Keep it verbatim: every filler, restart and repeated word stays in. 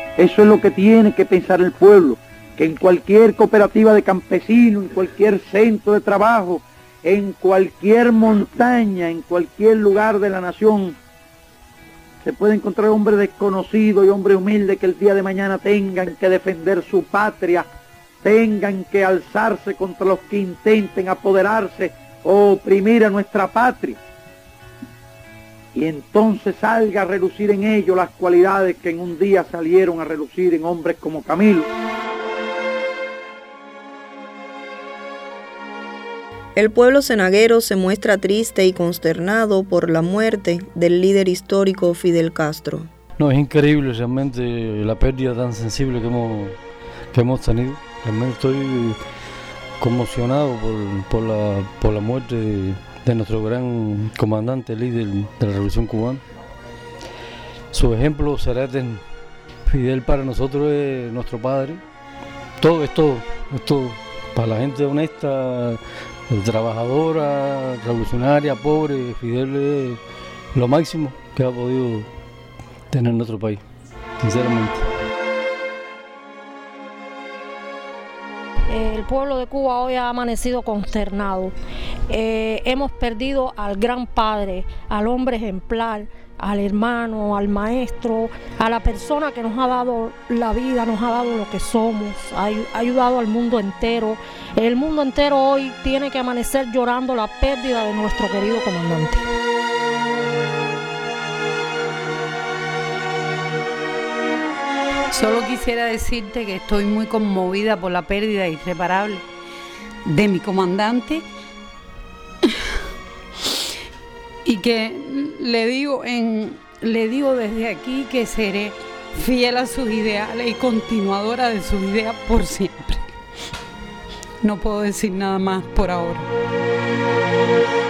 Eso es lo que tiene que pensar el pueblo, que en cualquier cooperativa de campesinos, en cualquier centro de trabajo, en cualquier montaña, en cualquier lugar de la nación, se puede encontrar hombres desconocidos y hombres humildes que el día de mañana tengan que defender su patria, tengan que alzarse contra los que intenten apoderarse o oprimir a nuestra patria. Y entonces salga a relucir en ellos las cualidades que en un día salieron a relucir en hombres como Camilo. El pueblo cenaguero se muestra triste y consternado por la muerte del líder histórico Fidel Castro. No, es increíble realmente la pérdida tan sensible que hemos, que hemos tenido. Realmente estoy conmocionado por, por, la, por la muerte de, de nuestro gran comandante, líder de la Revolución Cubana. Su ejemplo será eterno. Fidel para nosotros es nuestro padre. Todo es todo, es todo. Para la gente honesta, trabajadora, revolucionaria, pobre, Fidel es lo máximo que ha podido tener nuestro país, sinceramente. El pueblo de Cuba hoy ha amanecido consternado. Eh, hemos perdido al gran padre, al hombre ejemplar, al hermano, al maestro, a la persona que nos ha dado la vida, nos ha dado lo que somos, ha, ha ayudado al mundo entero. El mundo entero hoy tiene que amanecer llorando la pérdida de nuestro querido comandante. Solo quisiera decirte que estoy muy conmovida por la pérdida irreparable de mi comandante y que le digo, en, le digo desde aquí que seré fiel a sus ideales y continuadora de sus ideas por siempre. No puedo decir nada más por ahora.